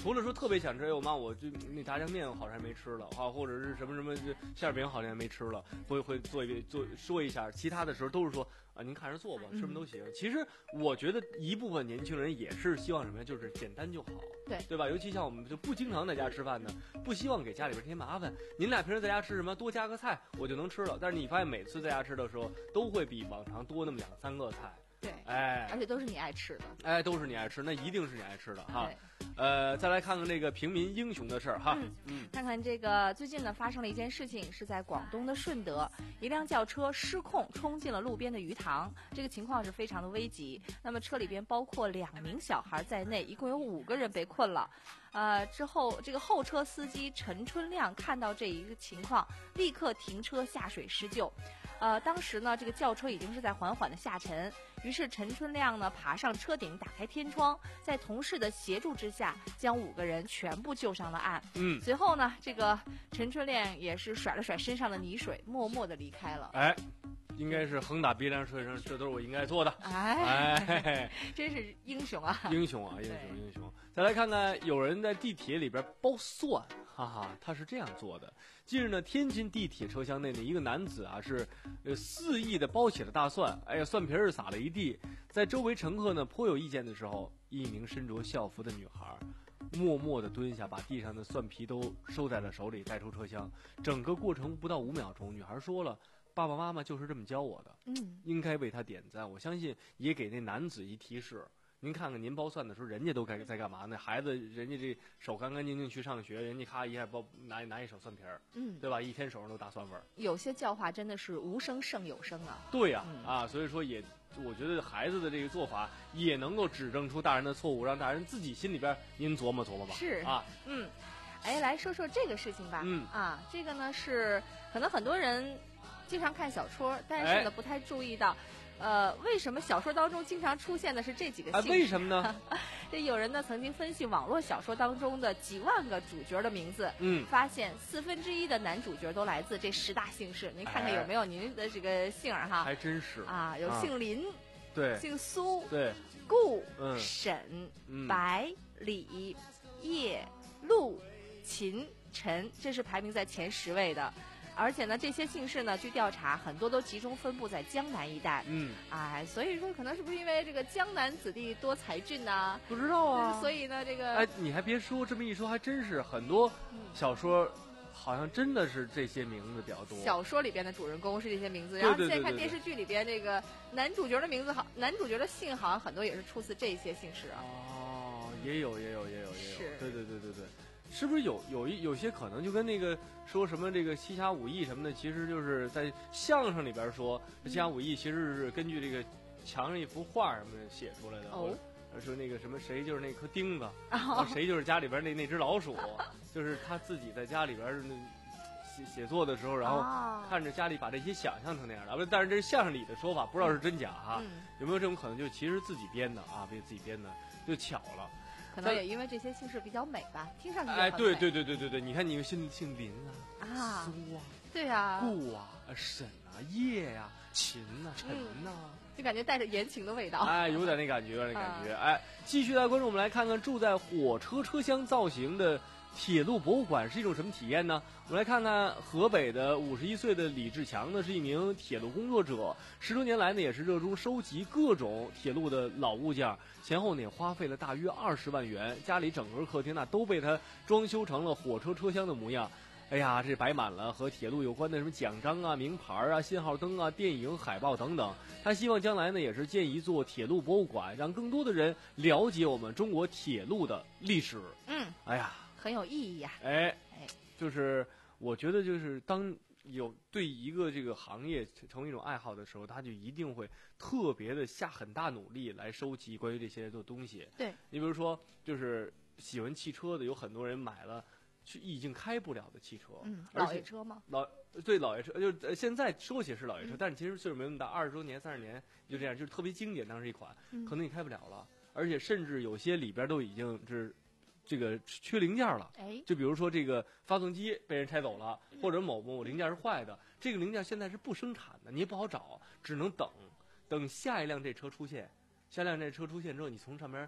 除了说特别想吃，哎，我妈我就那炸酱面好像还没吃了啊，或者是什么什么馅饼好像还没吃了，会会做一遍做说一下。其他的时候都是说啊，您看着做吧，什么都行。其实我觉得一部分年轻人也是希望什么呀，就是简单就好， 对对吧？尤其像我们就不经常在家吃饭的，不希望给家里边添麻烦。您俩平时在家吃什么，多加个菜我就能吃了。但是你发现每次在家吃的时候，都会比往常多那么两三个菜。 对， 哎， 而且都是你爱吃的， 哎，都是你爱吃，那一定是你爱吃的哈。呃，再来看看这个平民英雄的事儿哈。 嗯嗯，看看这个最近呢发生了一件事情，是在广东的顺德，一辆轿车失控冲进了路边的鱼塘，这个情况是非常的危急。那么车里边包括两名小孩在内，一共有五个人被困了。呃，之后这个后车司机陈春亮看到这一个情况，立刻停车下水施救。呃，当时呢，这个轿车已经是在缓缓的下沉，于是陈春亮呢爬上车顶，打开天窗，在同事的协助之下，将五个人全部救上了岸。 嗯， 随后呢，这个陈春亮也是甩了甩身上的泥水，默默的离开了。 哎。应该是横打鼻梁车上，这都是我应该做的。 哎，哎真是英雄啊！ 英雄啊，英雄，英雄！再来看看，有人在地铁里边剥蒜，哈哈，他是这样做的。近日呢，天津地铁车厢内的一个男子啊，是呃肆意的剥起了大蒜，哎呀，蒜皮儿撒了一地。在周围乘客呢颇有意见的时候，一名身着校服的女孩默默地蹲下，把地上的蒜皮都收在了手里，带出车厢。整个过程不到五秒钟，女孩说了。爸爸妈妈就是这么教我的， 嗯， 应该为他点赞。我相信也给那男子一提示。您看看，您剥蒜的时候，人家都该在干嘛呢？孩子，人家这手干干净净去上学，人家咔一下剥拿拿一手蒜皮儿， 嗯， 对吧？一天手上都大蒜味儿。 有些教化真的是无声胜有声啊。 对呀、啊嗯， 啊，所以说也，我觉得孩子的这个做法也能够指正出大人的错误，让大人自己心里边您琢磨琢磨吧。 是啊， 嗯，哎，来说说这个事情吧。 嗯啊，这个呢是可能很多人。经常看小说，但是呢、哎、不太注意到，呃，为什么小说当中经常出现的是这几个姓氏？ 啊、为什么呢？ 这有人呢曾经分析网络小说当中的几万个主角的名字， 嗯， 发现四分之一的男主角都来自这十大姓氏。您看看有没有您的这个姓儿哈？ 还真是啊，有姓林， 啊、对， 姓苏， 对， 顾， 嗯， 沈， 嗯， 白，李，叶，陆，秦，陈，这是排名在前十位的。而且呢，这些姓氏呢，据调查，很多都集中分布在江南一带。 嗯， 哎，所以说可能是不是因为这个江南子弟多才俊呐？ 不知道啊。 所以呢，这个哎，你还别说，这么一说，还真是很多小说，好像真的是这些名字比较多。 小说里边的主人公是这些名字，然后现在看电视剧里边这个男主角的名字好，男主角的姓好像很多也是出自这些姓氏啊。 哦，也有，也有，也有，也有。 是， 对对对对对。是不是有有一有些可能就跟那个说什么这个七侠五义什么的，其实就是在相声里边说，七侠五义其实是根据这个墙上一幅画什么的写出来的。 哦， 说那个什么谁就是那颗钉子，哦、谁就是家里边那那只老鼠，就是他自己在家里边那写写作的时候，然后看着家里把这些想象成那样的。不，但是这是相声里的说法，不知道是真假哈。 嗯、 有没有这种可能？就其实自己编的啊，被自己编的，就巧了。 可能也因为这些姓氏比较美吧，听上去哎，对对对对对对，你看你们姓姓林啊， 啊， 苏啊， 对啊， 顾啊，沈啊，叶呀、啊，秦呐、啊，陈呐、啊嗯，就感觉带着言情的味道。 哎，有点那感觉，有点那感觉。 啊、 哎，继续来关注，我们来看看住在火车车厢造型的铁路博物馆是一种什么体验呢？我们来看看河北的五十一岁的李志强呢，是一名铁路工作者，十多年来呢也是热衷收集各种铁路的老物件，前后呢也花费了大约二十万元，家里整个客厅呢都被他装修成了火车车厢的模样。哎呀，这摆满了和铁路有关的什么奖章啊、名牌啊、信号灯啊、电影海报等等。他希望将来呢也是建一座铁路博物馆，让更多的人了解我们中国铁路的历史。 嗯， 哎呀。 很有意义呀、 啊！哎，就是我觉得，就是当有对一个这个行业成为一种爱好的时候，他就一定会特别的下很大努力来收集关于这些的东西。 对， 你比如说，就是喜欢汽车的，有很多人买了去已经开不了的汽车， 嗯，老爷车吗？ 老对老爷车，就是现在说起是老爷车，嗯、但是其实岁数没那么大，二十多年、三十年就这样，就是特别经典，当时一款， 嗯、 可能你开不了了，而且甚至有些里边都已经是。这个缺零件了， 哎， 就比如说这个发动机被人拆走了，或者某某零件是坏的，这个零件现在是不生产的，你也不好找，只能等，等下一辆这车出现，下一辆这车出现之后，你从上面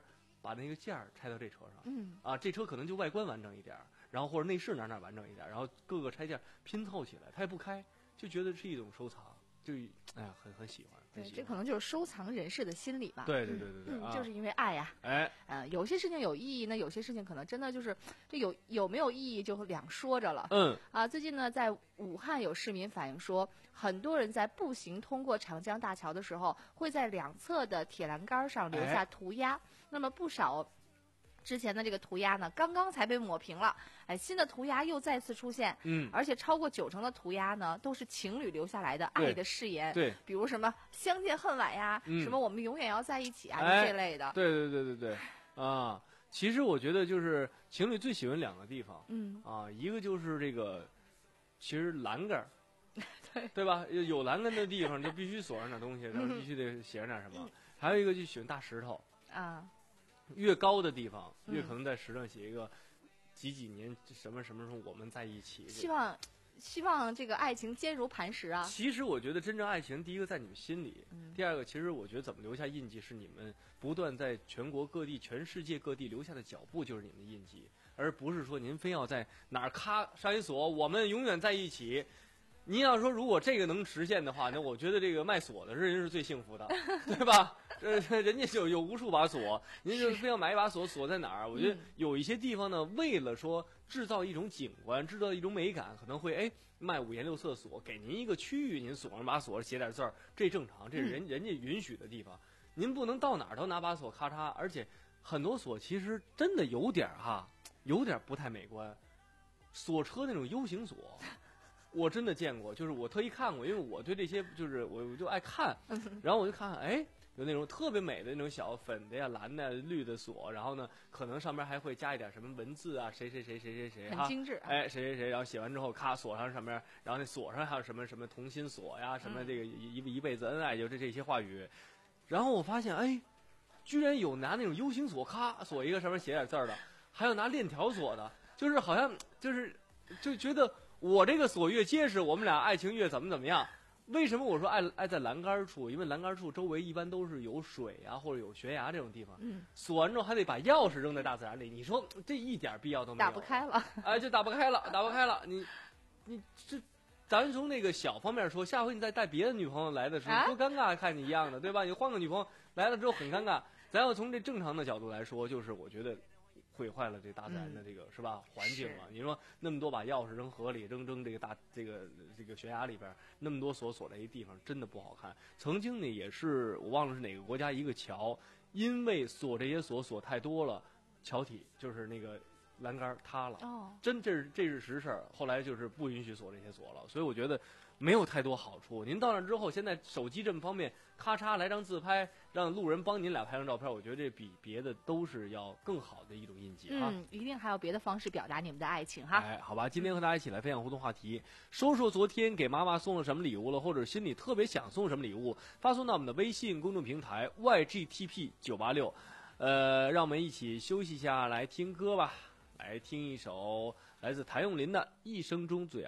把那个件儿拆到这车上， 嗯啊，这车可能就外观完整一点儿，然后或者内饰哪哪完整一点儿，然后各个拆件拼凑起来，他也不开，就觉得是一种收藏，就哎呀很很喜欢。 对，这可能就是收藏人士的心理吧。 对对对对对， 嗯， 啊、 就是因为爱呀。 哎， 呃，有些事情有意义呢，有些事情可能真的就是这有有没有意义就两说着了。 嗯啊，最近呢，在武汉有市民反映说，很多人在步行通过长江大桥的时候，会在两侧的铁栏杆上留下涂鸦。哎、那么不少。之前的这个涂鸦呢，刚刚才被抹平了，哎，新的涂鸦又再次出现， 嗯， 而且超过九成的涂鸦呢，都是情侣留下来的爱的誓言， 对， 比如什么相见恨晚呀， 嗯、 什么我们永远要在一起啊， 哎、 这类的， 对对对对对，啊，其实我觉得就是情侣最喜欢两个地方， 嗯， 啊，一个就是这个，其实栏杆儿。 对对吧？有栏杆的地方就必须锁上点东西，然后必须得写上点什么。嗯、还有一个就喜欢大石头啊。 越高的地方，越可能在石上写一个几几年什么什么时候我们在一起。 希望，希望这个爱情坚如磐石啊。 其实我觉得真正爱情，第一个在你们心里， 嗯、 第二个其实我觉得怎么留下印记，是你们不断在全国各地、全世界各地留下的脚步，就是你们的印记，而不是说您非要在哪儿咔上一锁，我们永远在一起。您要说如果这个能实现的话，那我觉得这个卖锁的人是最幸福的，对吧？呃，人家就有无数把锁，您就非要买一把锁，锁在哪儿？我觉得有一些地方呢，为了说制造一种景观，制造一种美感，可能会哎卖五颜六色锁，给您一个区域，您锁上把锁，写点字儿，这正常，这是人人家允许的地方。您不能到哪儿都拿把锁咔嚓，而且很多锁其实真的有点哈，有点不太美观，锁车那种 U 型锁。我真的见过，就是我特意看过，因为我对这些就是我就爱看，然后我就看看，哎，有那种特别美的那种小粉的呀、蓝的、绿的锁，然后呢，可能上面还会加一点什么文字啊，谁谁谁谁谁谁， 很精致， 哎，谁谁谁，然后写完之后，咔锁上上面，然后那锁上还有什么什么同心锁呀，什么这个一一辈子恩爱，就这这些话语，然后我发现，哎，居然有拿那种 U 型锁，咔锁一个上面写点字的，还有拿链条锁的，就是好像就是就觉得。我这个锁越结实，我们俩爱情越怎么怎么样？为什么我说爱爱在栏杆处？因为栏杆处周围一般都是有水啊，或者有悬崖这种地方。 嗯， 锁完之后还得把钥匙扔在大自然里，你说这一点必要都没有。 打不开了， 哎，就打不开了，打不开了。你，你这，咱从那个小方面说，下回你再带别的女朋友来的时候， 啊、 多尴尬，看你一样的，对吧？你换个女朋友来了之后很尴尬。咱要从这正常的角度来说，就是我觉得。毁坏了这大自然的这个、嗯、是吧环境了？你说那么多把钥匙扔河里，扔扔这个大这个这个悬崖里边，那么多锁锁在一地方，真的不好看。曾经呢，也是我忘了是哪个国家一个桥，因为锁这些锁锁太多了，桥体就是那个栏杆塌了。 哦， 真这是这是实事儿。后来就是不允许锁这些锁了，所以我觉得没有太多好处。您到那之后，现在手机这么方便，咔嚓来张自拍，让路人帮您俩拍张照片，我觉得这比别的都是要更好的一种印记哈。 嗯，一定还有别的方式表达你们的爱情哈。 哎，好吧，今天和大家一起来分享互动话题，说说昨天给妈妈送了什么礼物了，或者心里特别想送什么礼物，发送到我们的微信公众平台 Y G T P 九八六。呃，让我们一起休息一下，来听歌吧，来听一首来自谭咏麟的《一生中最爱》。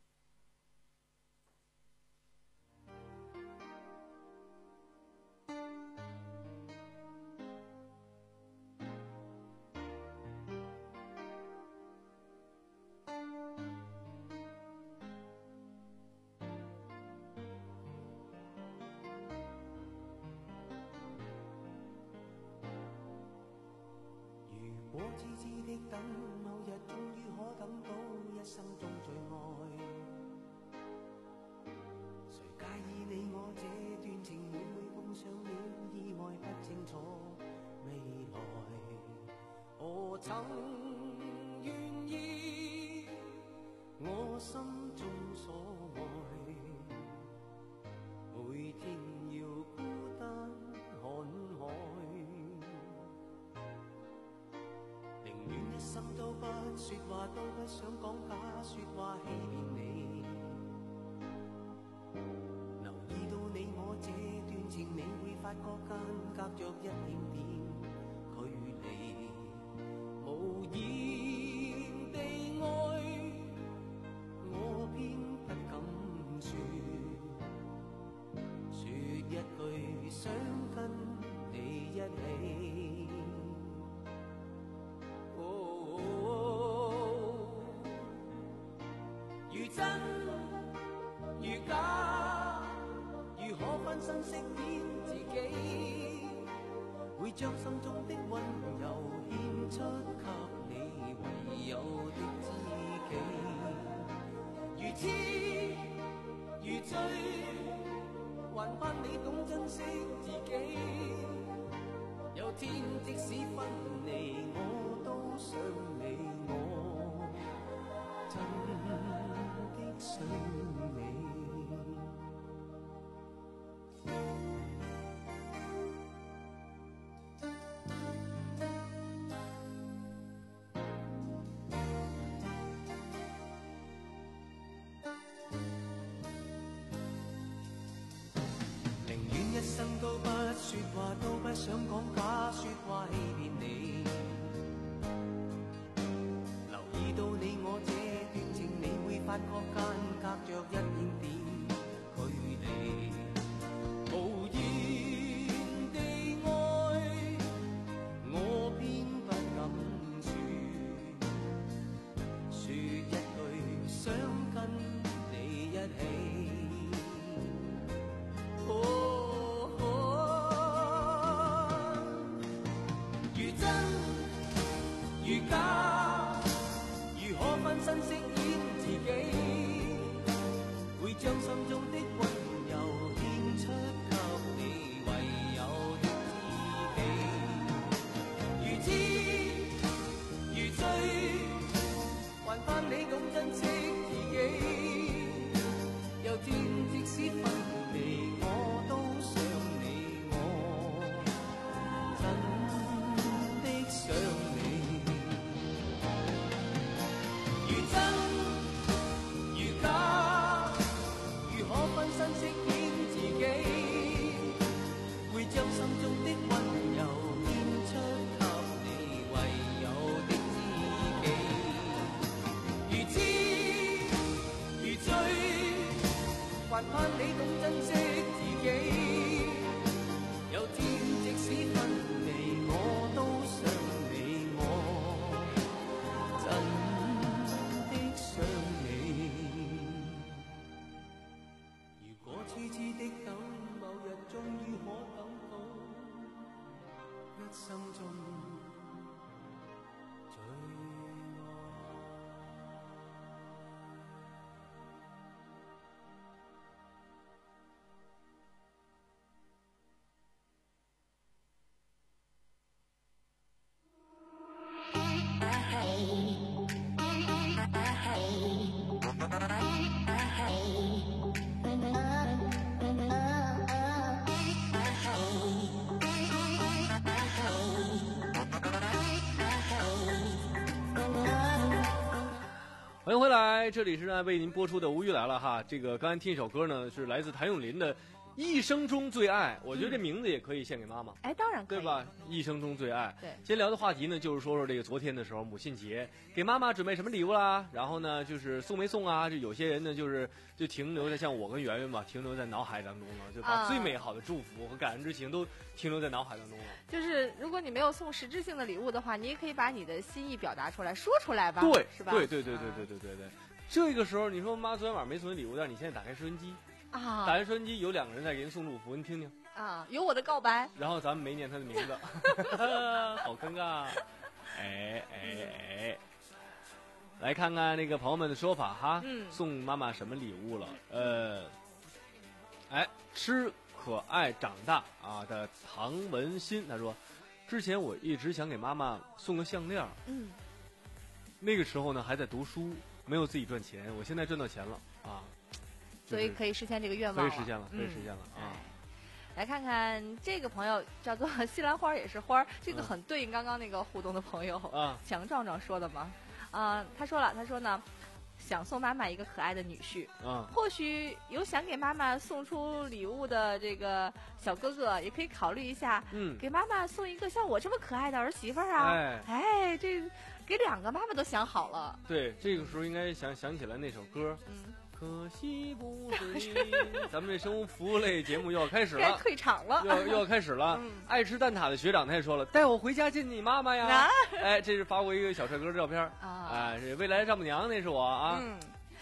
如果痴痴的等，某日終於可等到一生中最愛。誰介意你我這段情會唔會碰上了意外，不清楚未來。我曾願意我心中所愛，每天要孤單看海。寧願一生都不說話，都不想講假說話欺騙你。留意到你我這段情，你會發覺間隔着一點點距離。無言地愛，我偏不敢說，說一句想跟你一起。 真如假，如可分身飾演自己，會將心中的溫柔獻出給你唯有的知己。如痴如醉，還盼你懂珍惜自己。有天即使分離，我都想你，我真的想你。寧願一生都不說話，都不想講假說話欺騙你。留意到你我這段情，你會發覺間隔着一點點距離。無言地愛，我偏不敢說，說一句想跟你一起。哦哦，如真如假，如可分身飾演自己，會將心中的溫柔獻出給你唯有的知己。如痴如醉，還盼你懂珍惜自己。有天即使分離，我都想你，我真的想你。如真如假，如可分身飾演自己，會將心中的溫柔獻出給你唯有的知己。如痴如醉，還盼你懂珍惜自己。有天即使分離，我都想你，我真的想你。如果痴痴的等，某日終於可等到，一生中最欢迎回来，这里是为您播出的《无语来了》哈。这个刚才听一首歌呢，是来自谭咏麟的《一生中最爱》，我觉得这名字也可以献给妈妈。 哎，当然可以， 对吧？一生中最爱。 对， 今天聊的话题呢，就是说说这个昨天的时候，母亲节给妈妈准备什么礼物啦？然后呢，就是送没送啊？就有些人呢，就是就停留在像我跟圆圆吧，停留在脑海当中了，就把最美好的祝福和感恩之情都停留在脑海当中了。 就是如果你没有送实质性的礼物的话，你也可以把你的心意表达出来，说出来吧， 对， 是吧？ 对对对对对对对对。这个时候，你说妈昨天晚上没送你礼物，但是你现在打开收音机啊， 打开收音机有两个人在给您送祝福，您听听啊，有我的告白， 然后咱们没念他的名字，好尴尬，哎哎哎，来看看那个朋友们的说法哈， 嗯， 送妈妈什么礼物了？呃，哎，吃可爱长大啊的唐文新他说，之前我一直想给妈妈送个项链， 嗯， 那个时候呢还在读书。没有自己赚钱，我现在赚到钱了啊， 就是、所以可以实现这个愿望了， 可以实现了，可以实现了、嗯、啊！ 来看看这个朋友叫做西兰花也是花，这个很对应刚刚那个互动的朋友啊，强壮壮说的嘛啊，他说了，他说呢，想送妈妈一个可爱的女婿啊，或许有想给妈妈送出礼物的这个小哥哥，也可以考虑一下，嗯，给妈妈送一个像我这么可爱的儿媳妇啊，哎，哎这。给两个妈妈都想好了， 对，这个时候应该想想起来那首歌，嗯，可惜不是你。咱们这生活服务类节目又要开始了， 该退场了， 又要又要开始了。嗯、爱吃蛋挞的学长他也说了，带我回家见你妈妈呀！啊、哎，这是发过一个小帅哥的照片啊，哎，未来丈母娘那是我啊。嗯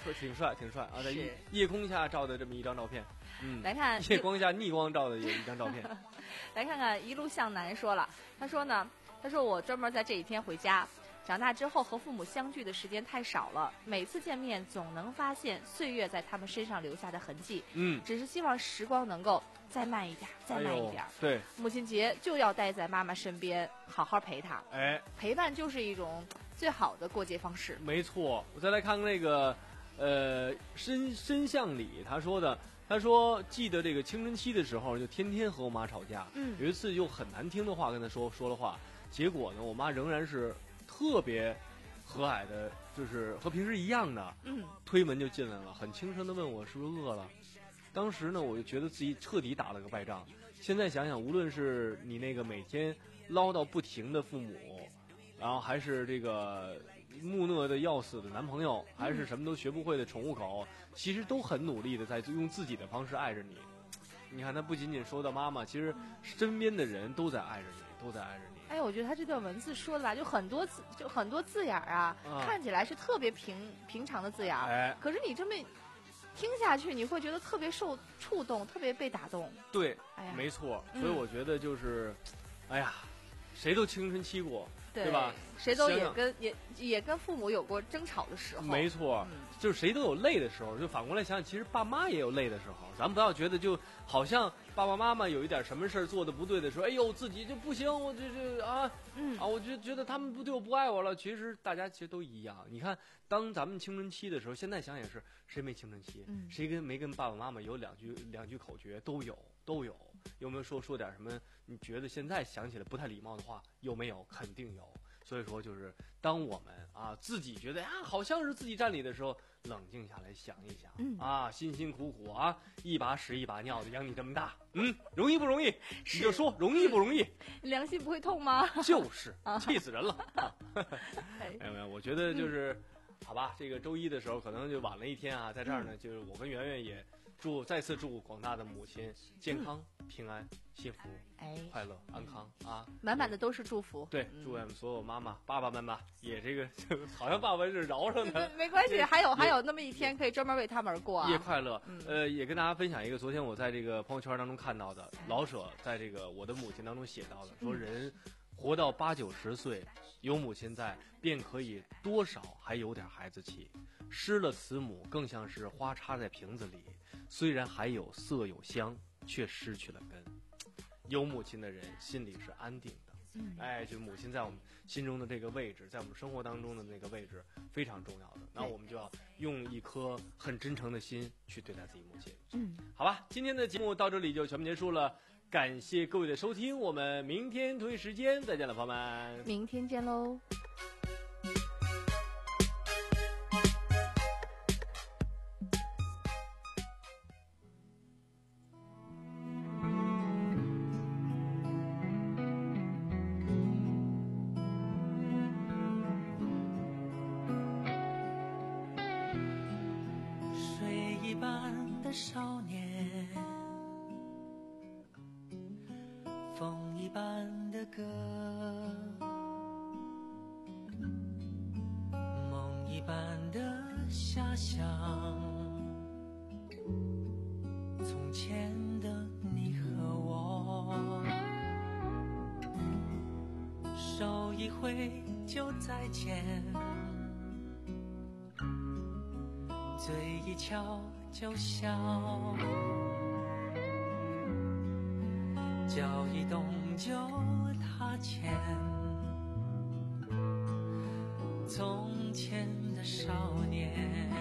挺帅挺帅啊，在是夜空下照的这么一张照片，嗯， 来看夜光下逆光照的有一张照片。 来看看一路向南说了，他说呢，他说我专门在这一天回家。长大之后和父母相聚的时间太少了，每次见面总能发现岁月在他们身上留下的痕迹。 嗯， 只是希望时光能够再慢一点，再慢一点。 哎、对， 母亲节就要待在妈妈身边，好好陪她。 哎， 陪伴就是一种最好的过节方式。 没错，我再来看看那个，呃，申申向礼他说的。他说：“记得这个青春期的时候，就天天和我妈吵架。 嗯， 有一次用很难听的话跟他说说了话，结果呢，我妈仍然是特别和蔼的，就是和平时一样的。 嗯， 推门就进来了，很轻声的问我是不是饿了。当时呢，我就觉得自己彻底打了个败仗。现在想想，无论是你那个每天唠叨不停的父母，然后还是这个木讷的要死的男朋友，还是什么都学不会的宠物狗，其实都很努力的在用自己的方式爱着你。你看，他不仅仅说到妈妈，其实身边的人都在爱着你，都在爱着你。 哎，我觉得他这段文字说的吧，就很多字，就很多字眼儿啊， 啊看起来是特别平平常的字眼儿， 哎， 可是你这么听下去，你会觉得特别受触动，特别被打动。 对， 哎呀， 没错。 嗯所以我觉得就是，哎呀，谁都青春期过。 对, 对吧？ 谁都也想想跟也也跟父母有过争吵的时候。 没错， 嗯、 就是谁都有累的时候。就反过来想想，其实爸妈也有累的时候。咱不要觉得就好像爸爸妈妈有一点什么事儿做的不对的时候，哎呦自己就不行，我这这啊， 嗯啊，我就觉得他们不对我不爱我了。其实大家其实都一样。你看，当咱们青春期的时候，现在想想是谁没青春期？ 嗯、 谁跟没跟爸爸妈妈有两句两句口诀都有都有。有没有说说点什么？你觉得现在想起来不太礼貌的话，有没有？肯定有。所以说，就是当我们啊自己觉得啊好像是自己占理的时候，冷静下来想一想， 嗯啊辛辛苦苦啊一把屎一把尿的养你这么大，嗯，容易不容易？你就说容易不容易？ 良心不会痛吗？ 就是气死人了啊！ 哎没有没有，我觉得就是、嗯、好吧，这个周一的时候可能就晚了一天啊，在这儿呢，就是我跟圆圆也祝再次祝广大的母亲健康、嗯、平安、幸福、 哎、 快乐、安康啊！ 满满的都是祝福。 对，祝愿所有妈妈、爸爸们吧，也这个好像爸爸是饶上的， 没关系，还有还有那么一天可以专门为他们而过啊！ 夜快乐。 嗯、 呃，也跟大家分享一个昨天我在这个朋友圈当中看到的，老舍在这个我的母亲当中写到的，说人活到八九十岁，有母亲在，便可以多少还有点孩子气。失了慈母，更像是花插在瓶子里，虽然还有色有香，却失去了根。有母亲的人心里是安定的， 嗯、 哎，就母亲在我们心中的这个位置，在我们生活当中的那个位置非常重要的。那我们就要用一颗很真诚的心去对待自己母亲。 嗯， 好吧，今天的节目到这里就全部结束了，感谢各位的收听，我们明天同一时间再见了，朋友们， 明天见喽。 少年，风一般的歌，梦一般的遐想，从前的你和我，手一挥就再见，嘴一翘就笑，脚一动就踏前，从前的少年，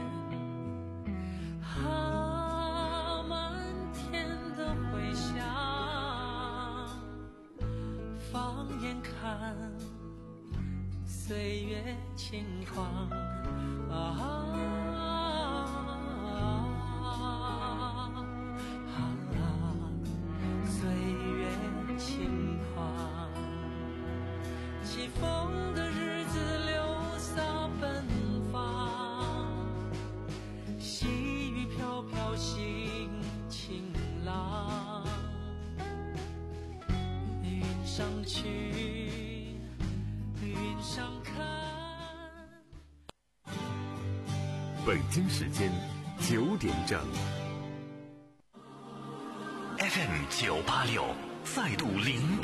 啊，漫天的回响，放眼看，岁月轻狂，啊。起风的日子留洒奔放，细雨飘飘心晴朗，云上去，云上看。 北京时间九点整。 F M 九八六再度灵动